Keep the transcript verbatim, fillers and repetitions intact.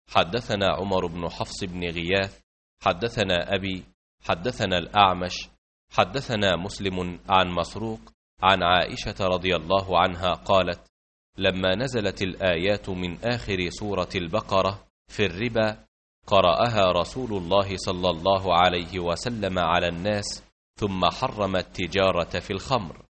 حدثنا عمر بن حفص بن غياث حدثنا أبي حدثنا الأعمش حدثنا مسلم عن مسروق عن عائشة رضي الله عنها قالت: لما نزلت الآيات من آخر سورة البقرة في الربا قرأها رسول الله صلى الله عليه وسلم على الناس ثم حرم التجارة في الخمر.